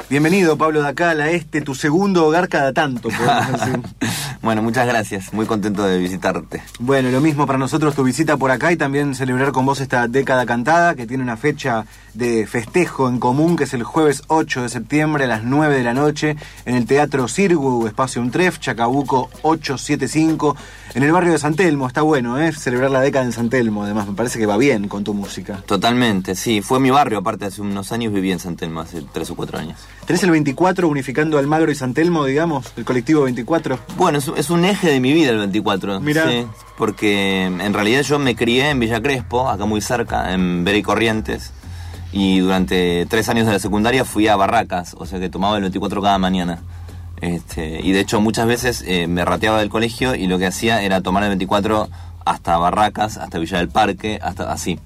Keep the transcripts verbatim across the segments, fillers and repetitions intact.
Bienvenido, Pablo Dacal, a este, tu segundo hogar cada tanto, podemos decir. Bueno, muchas gracias. Muy contento de visitarte. Bueno, lo mismo para nosotros tu visita por acá y también celebrar con vos esta década cantada, que tiene una fecha de festejo en común, que es el jueves ocho de septiembre a las nueve de la noche, en el Teatro Sirgu, Espacio Untref, Chacabuco ochocientos setenta y cinco, en el barrio de San Telmo. Está bueno, ¿eh? Celebrar la década en San Telmo, además, me parece que va bien con tu música. Totalmente, sí. Fue mi barrio, aparte, hace unos años viví en San Telmo, hace tres o cuatro años. ¿Tenés el veinticuatro unificando Almagro y San Telmo, digamos, el colectivo veinticuatro? Bueno, es, es un eje de mi vida el veinticuatro. Mirá. Sí, porque en realidad yo me crié en Villa Crespo, acá muy cerca, en Vera y Corrientes, y durante tres años de la secundaria fui a Barracas, o sea que tomaba el veinticuatro cada mañana. Este, y de hecho muchas veces eh, me rateaba del colegio y lo que hacía era tomar el veinticuatro hasta Barracas, hasta Villa del Parque, hasta así.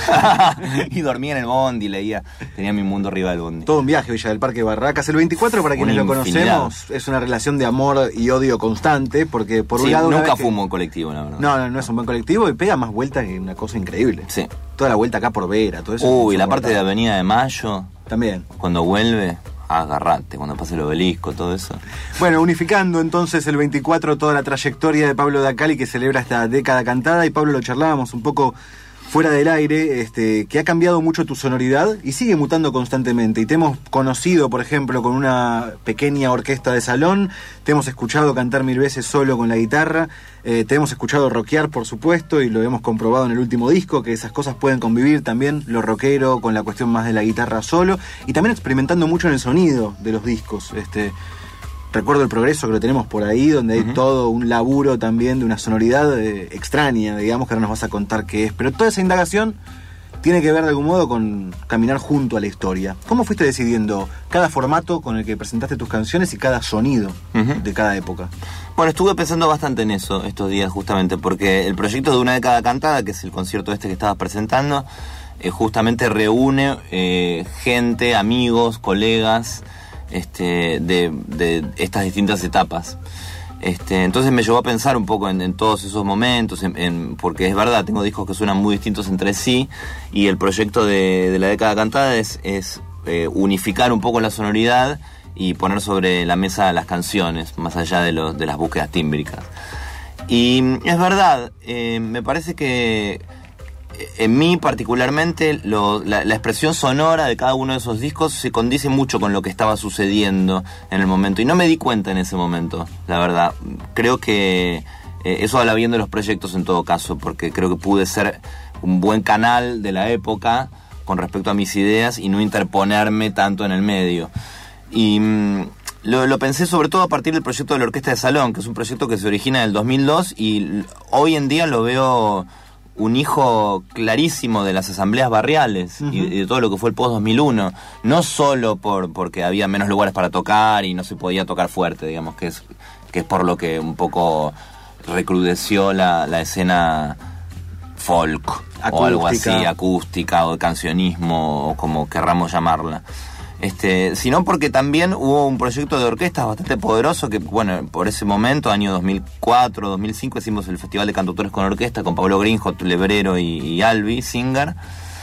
Y dormía en el bondi, leía, tenía mi mundo arriba del bondi. Todo un viaje, Villa del Parque, Barracas. El veinticuatro, para quienes lo conocemos, es una relación de amor y odio constante, porque por sí, un lado... nunca que... fue un buen colectivo, la verdad. No, no, no es un buen colectivo y pega más vueltas que una cosa increíble. Sí. Toda la vuelta acá por Vera, todo eso. Uy, la parte de Avenida de Mayo. También. Cuando vuelve... agarrate, cuando pase el obelisco, todo eso. Bueno, unificando entonces el veinticuatro toda la trayectoria de Pablo Dacal, que celebra esta década cantada, y Pablo, lo charlábamos un poco fuera del aire, este, que ha cambiado mucho tu sonoridad y sigue mutando constantemente. Y te hemos conocido, por ejemplo, con una pequeña orquesta de salón, te hemos escuchado cantar mil veces solo con la guitarra, eh, te hemos escuchado rockear, por supuesto, y lo hemos comprobado en el último disco, que esas cosas pueden convivir también, lo rockero con la cuestión más de la guitarra solo, y también experimentando mucho en el sonido de los discos. Este, recuerdo El Progreso, que lo tenemos por ahí, donde hay uh-huh. todo un laburo también de una sonoridad eh, extraña, digamos, que ahora nos vas a contar qué es. Pero toda esa indagación tiene que ver de algún modo con caminar junto a la historia. ¿Cómo fuiste decidiendo cada formato con el que presentaste tus canciones y cada sonido uh-huh. de cada época? Bueno, estuve pensando bastante en eso estos días justamente, porque el proyecto de Una Década Cantada, que es el concierto este que estabas presentando, eh, justamente reúne eh, gente, amigos, colegas, Este, de, de estas distintas etapas. Este, entonces me llevó a pensar un poco en, en todos esos momentos, en, en, porque es verdad, tengo discos que suenan muy distintos entre sí, y el proyecto de, de La Década Cantada es, es eh, unificar un poco la sonoridad y poner sobre la mesa las canciones, más allá de, lo, de las búsquedas tímbricas. Y es verdad, eh, me parece que en mí particularmente lo, la, la expresión sonora de cada uno de esos discos se condice mucho con lo que estaba sucediendo en el momento, y no me di cuenta en ese momento, la verdad. Creo que eh, eso habla bien de los proyectos en todo caso, porque creo que pude ser un buen canal de la época con respecto a mis ideas y no interponerme tanto en el medio. Y mmm, lo, lo pensé sobre todo a partir del proyecto de la Orquesta de Salón, que es un proyecto que se origina en el dos mil dos y hoy en día lo veo un hijo clarísimo de las asambleas barriales uh-huh. y, y de todo lo que fue el post dos mil uno, no solo por porque había menos lugares para tocar y no se podía tocar fuerte, digamos, que es que es por lo que un poco recrudeció la, la escena folk acústica. O algo así, acústica o cancionismo o como querramos llamarla. Este, sino porque también hubo un proyecto de orquestas bastante poderoso que, bueno, por ese momento, año dos mil cuatro, dos mil cinco, hicimos el Festival de Cantautores con Orquesta con Pablo Greenhot, Lebrero y, y Albi Singer,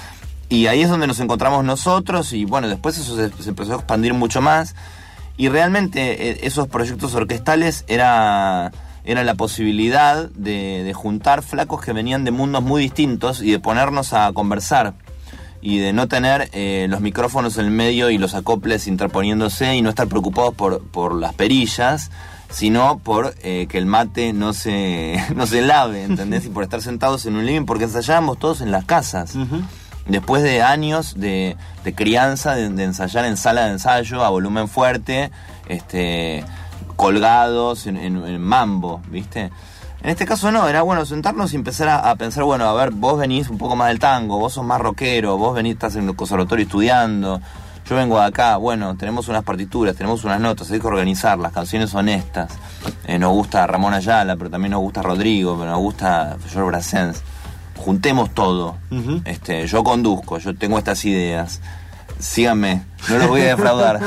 y ahí es donde nos encontramos nosotros, y bueno, después eso se, se empezó a expandir mucho más, y realmente eh, esos proyectos orquestales era, era la posibilidad de, de juntar flacos que venían de mundos muy distintos y de ponernos a conversar, y de no tener eh, los micrófonos en el medio y los acoples interponiéndose y no estar preocupados por, por las perillas, sino por eh, que el mate no se, no se lave, ¿entendés? Y por estar sentados en un living, porque ensayábamos todos en las casas. Uh-huh. Después de años de, de crianza, de, de ensayar en sala de ensayo a volumen fuerte, este, colgados en, en, en mambo, ¿viste? En este caso no, era bueno sentarnos y empezar a, a pensar, bueno, a ver, vos venís un poco más del tango, vos sos más rockero, vos venís, estás en el conservatorio estudiando, yo vengo de acá, bueno, tenemos unas partituras, tenemos unas notas, hay que organizar, las canciones honestas, eh, nos gusta Ramón Ayala, pero también nos gusta Rodrigo, pero nos gusta George Brassens, juntemos todo, uh-huh. este, yo conduzco, yo tengo estas ideas, síganme, no los voy a defraudar.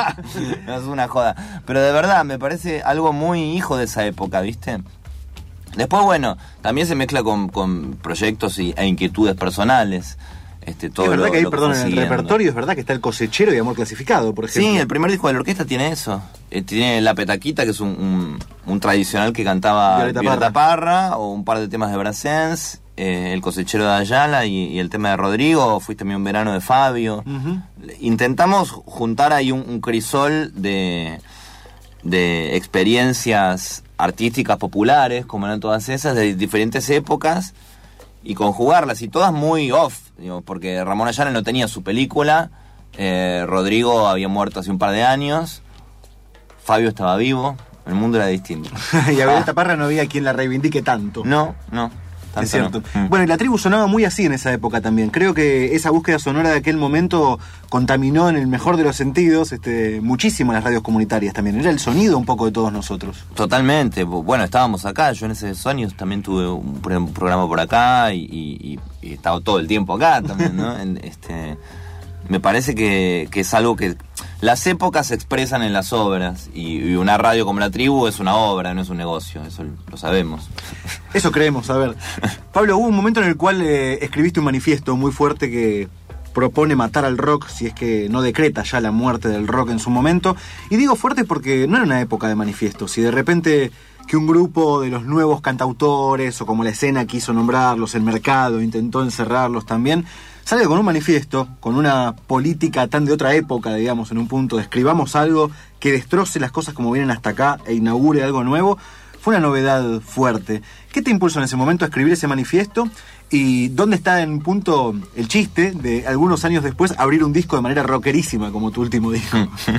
No es una joda, pero de verdad me parece algo muy hijo de esa época, ¿viste? Después, bueno, también se mezcla con, con proyectos y, e inquietudes personales. Este, todo es verdad lo, que hay, lo que perdón, fue en el siguiendo. repertorio es verdad que está El Cosechero y Amor Clasificado, por ejemplo. Sí, el primer disco de la orquesta tiene eso. Eh, tiene La Petaquita, que es un, un, un tradicional que cantaba Violeta Violeta Parra. Parra, o un par de temas de Brassens, eh, El Cosechero de Ayala y, y el tema de Rodrigo, Fuiste mi un verano de Fabio. Uh-huh. Intentamos juntar ahí un, un crisol de, de experiencias artísticas populares, como eran todas esas, de diferentes épocas, y conjugarlas, y todas muy off, digo, porque Ramón Ayala no tenía su película, eh, Rodrigo había muerto hace un par de años, Fabio estaba vivo, el mundo era distinto. Y a Violeta Parra no había quien la reivindique tanto. No, no. Es cierto. No. Bueno, y la tribu sonaba muy así en esa época también. Creo que esa búsqueda sonora de aquel momento contaminó en el mejor de los sentidos este, muchísimo las radios comunitarias también. Era el sonido un poco de todos nosotros. Totalmente. Bueno, estábamos acá. Yo en ese Sonios también tuve un, un programa por acá y, y, y he estado todo el tiempo acá también, ¿no? En, este, me parece que, que es algo que... Las épocas se expresan en las obras y, y una radio como la tribu es una obra, no es un negocio, eso lo sabemos. Eso creemos, a ver. Pablo, hubo un momento en el cual eh, escribiste un manifiesto muy fuerte que propone matar al rock, si es que no decreta ya la muerte del rock en su momento. Y digo fuerte porque no era una época de manifiestos. Si de repente que un grupo de los nuevos cantautores, o como la escena quiso nombrarlos, el mercado intentó encerrarlos también, sale con un manifiesto, con una política tan de otra época, digamos, en un punto de escribamos algo que destroce las cosas como vienen hasta acá e inaugure algo nuevo, fue una novedad fuerte. ¿Qué te impulsó en ese momento a escribir ese manifiesto? ¿Y dónde está en punto el chiste de algunos años después abrir un disco de manera rockerísima como tu último disco?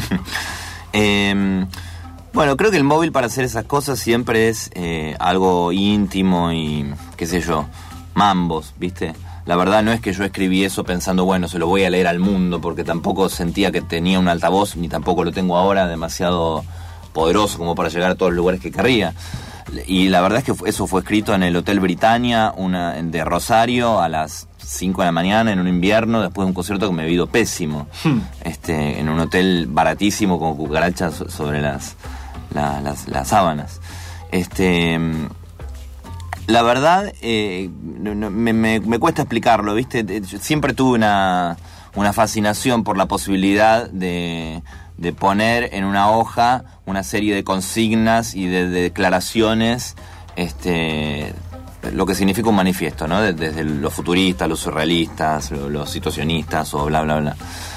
eh, bueno, creo que el móvil para hacer esas cosas siempre es eh, algo íntimo y qué sé yo, mambos, ¿viste? La verdad no es que yo escribí eso pensando, bueno, se lo voy a leer al mundo, porque tampoco sentía que tenía un altavoz, ni tampoco lo tengo ahora demasiado poderoso como para llegar a todos los lugares que querría. Y la verdad es que eso fue escrito en el Hotel Britannia una, de Rosario a las cinco de la mañana en un invierno, después de un concierto que me he ido pésimo, hmm. este, en un hotel baratísimo con cucarachas sobre las, la, las, las sábanas. Este... La verdad, eh, me, me, me cuesta explicarlo, ¿viste? Siempre tuve una, una fascinación por la posibilidad de, de poner en una hoja una serie de consignas y de, de declaraciones, este, lo que significa un manifiesto, ¿no? Desde los futuristas, los surrealistas, los situacionistas o bla, bla, bla.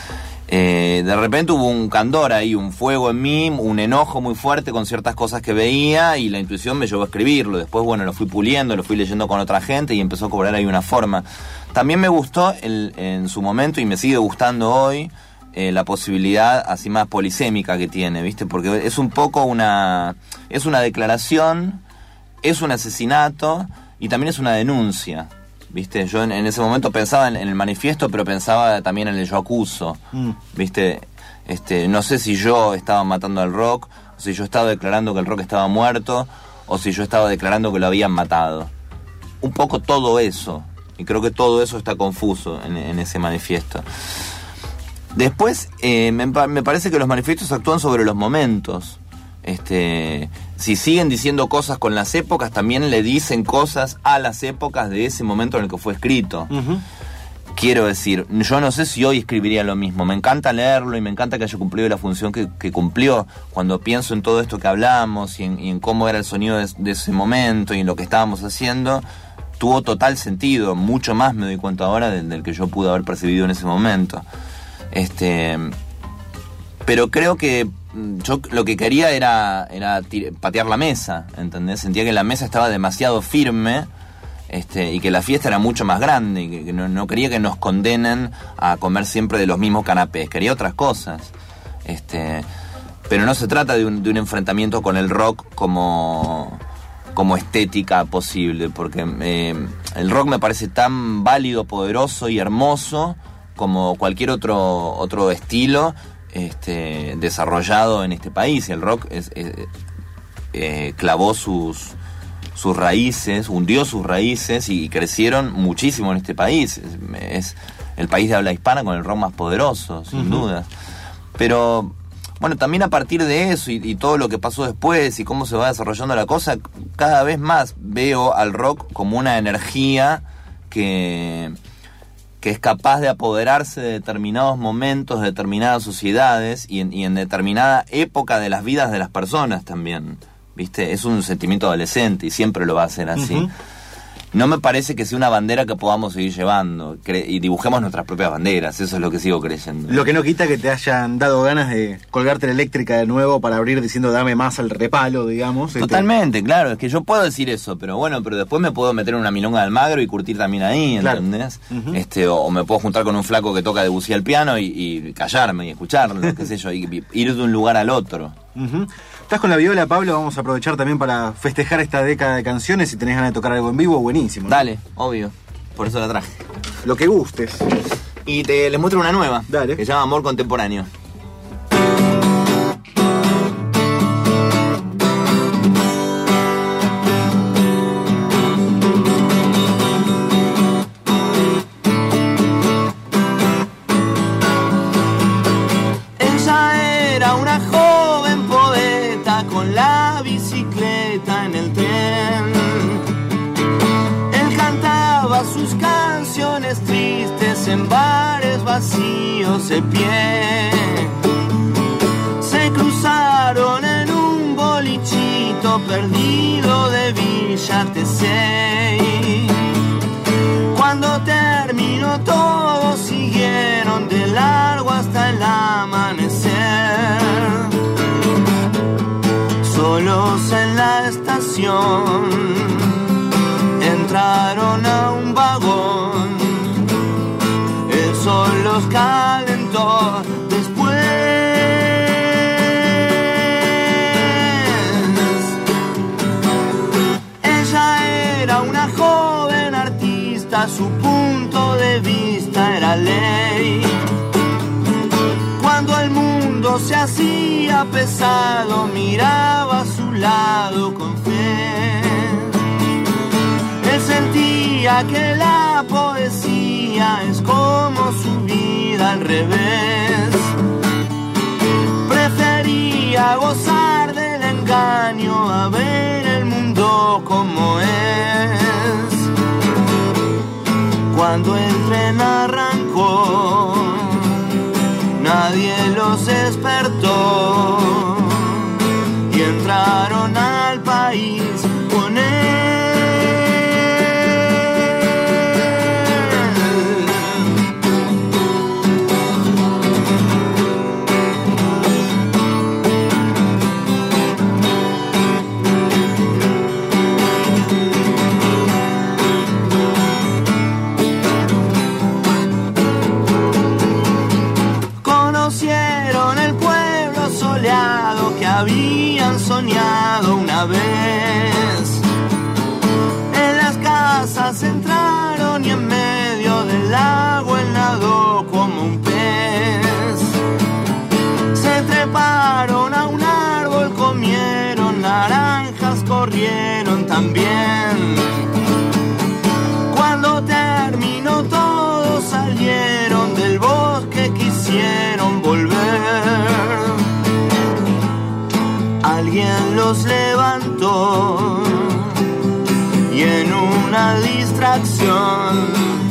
Eh, de repente hubo un candor ahí, un fuego en mí, un enojo muy fuerte con ciertas cosas que veía y la intuición me llevó a escribirlo. Después, bueno, lo fui puliendo, lo fui leyendo con otra gente y empezó a cobrar ahí una forma. También me gustó el, en su momento y me sigue gustando hoy eh, la posibilidad así más polisémica que tiene, ¿viste? Porque es un poco una... es una declaración, es un asesinato y también es una denuncia. ¿Viste? Yo en, en ese momento pensaba en, en el manifiesto, pero pensaba también en el yo acuso. Mm. ¿Viste? Este, no sé si yo estaba matando al rock, o si yo estaba declarando que el rock estaba muerto, o si yo estaba declarando que lo habían matado. Un poco todo eso. Y creo que todo eso está confuso en, en ese manifiesto. Después, eh, me, me parece que los manifiestos actúan sobre los momentos. Este, si siguen diciendo cosas con las épocas, también le dicen cosas a las épocas de ese momento en el que fue escrito. Uh-huh. Quiero decir, yo no sé si hoy escribiría lo mismo. Me encanta leerlo y me encanta que haya cumplido la función que, que cumplió. Cuando pienso en todo esto que hablamos y en, y en cómo era el sonido de, de ese momento y en lo que estábamos haciendo, tuvo total sentido. Mucho más me doy cuenta ahora del, del que yo pude haber percibido en ese momento. Este, pero creo que yo lo que quería era, era tir- patear la mesa, ¿entendés? Sentía que la mesa estaba demasiado firme este, y que la fiesta era mucho más grande y que, que no, no quería que nos condenen a comer siempre de los mismos canapés, quería otras cosas. Este, pero no se trata de un, de un enfrentamiento con el rock como, como estética posible, porque eh, el rock me parece tan válido, poderoso y hermoso como cualquier otro, otro estilo Este, desarrollado en este país. El rock es, es, eh, clavó sus, sus raíces, hundió sus raíces y crecieron muchísimo en este país. Es, es el país de habla hispana con el rock más poderoso, sin uh-huh. duda. Pero, bueno, también a partir de eso y, y todo lo que pasó después y cómo se va desarrollando la cosa, cada vez más veo al rock como una energía que... que es capaz de apoderarse de determinados momentos, de determinadas sociedades y en, y en determinada época de las vidas de las personas también, ¿viste? Es un sentimiento adolescente y siempre lo va a ser así. Uh-huh. No me parece que sea una bandera que podamos seguir llevando cre- y dibujemos nuestras propias banderas, eso es lo que sigo creyendo. Lo que no quita que te hayan dado ganas de colgarte la eléctrica de nuevo para abrir diciendo dame más al repalo, digamos. Totalmente, este... claro, es que yo puedo decir eso, pero bueno, pero después me puedo meter en una milonga de Almagro y curtir también ahí, ¿entendés? Claro. Uh-huh. Este, o, o me puedo juntar con un flaco que toca Debussy al piano y, y callarme y escucharlo, qué sé yo, y, y ir de un lugar al otro. Uh-huh. Estás con la viola, Pablo, vamos a aprovechar también para festejar esta década de canciones. Si tenés ganas de tocar algo en vivo, buenísimo, ¿no? Dale, obvio, por eso la traje. Lo que gustes. Y te les muestro una nueva. Dale. Que se llama Amor Contemporáneo. En bares vacíos de pie se cruzaron en un bolichito perdido de Villa Tesey. Cuando terminó todo siguieron de largo hasta el amanecer, solos en la estación entraron a un vagón. Sol los calentó después. Ella era una joven artista, su punto de vista era ley. Cuando el mundo se hacía pesado, miraba a su lado con fe. Él sentía que la poesía es como su vida al revés. Prefería gozar del engaño a ver el mundo como es. Cuando el tren arrancó, nadie los despertó y entraron al país con él. Habían soñado una vez. En las casas entraron y en medio del lago él nadó como un pez. Se treparon a un árbol, comieron naranjas, corrieron también. Cuando terminó todo salieron del bosque, quisieron volver. Alguien los levantó y en una distracción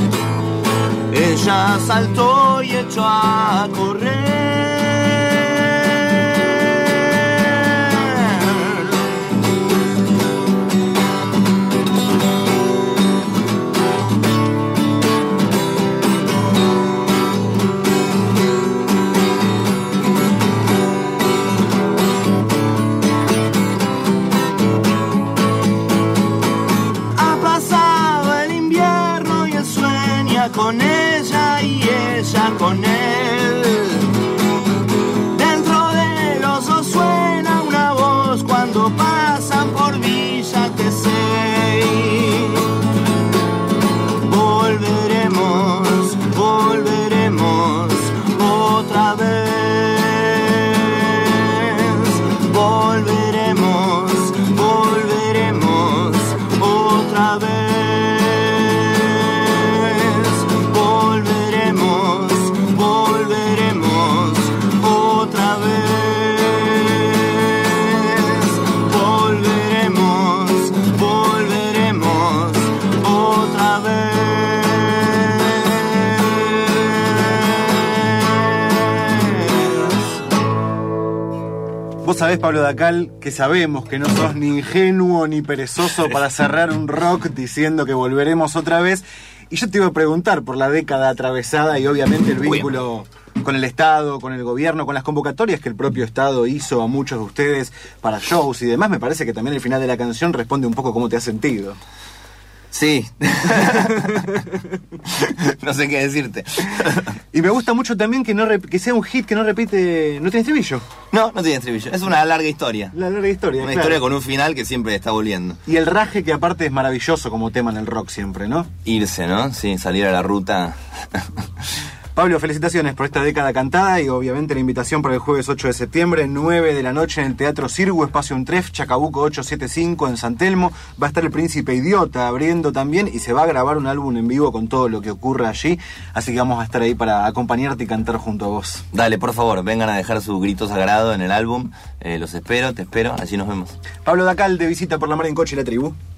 ella saltó y echó a correr. Con ella y ella con él. Dentro de los dos suena una voz cuando pasan por Villa Tesey. Volveremos, volveremos otra vez. Volveremos, volveremos otra vez. Volveremos, volveremos. Vos sabés, Pablo Dacal, que sabemos que no sos ni ingenuo ni perezoso para cerrar un rock diciendo que volveremos otra vez. Y yo te iba a preguntar por la década atravesada y obviamente el vínculo con el Estado, con el gobierno, con las convocatorias que el propio Estado hizo a muchos de ustedes para shows y demás. Me parece que también el final de la canción responde un poco cómo te has sentido. Sí. No sé qué decirte. Y me gusta mucho también que no rep- que sea un hit que no repite, no tiene estribillo. No, no tiene estribillo. Es una larga historia. La larga historia, Una claro. historia con un final que siempre está volviendo. Y el raje que aparte es maravilloso como tema en el rock siempre, ¿no? Irse, ¿no? Sí, salir a la ruta. Pablo, felicitaciones por esta década cantada y obviamente la invitación para el jueves ocho de septiembre, nueve de la noche en el Teatro Cirgu, Espacio Untref, Chacabuco ochocientos setenta y cinco en San Telmo. Va a estar el Príncipe Idiota abriendo también y se va a grabar un álbum en vivo con todo lo que ocurra allí. Así que vamos a estar ahí para acompañarte y cantar junto a vos. Dale, por favor, vengan a dejar su grito sagrado en el álbum. Eh, los espero, te espero, allí nos vemos. Pablo Dacal de visita por la mar en coche y la tribu.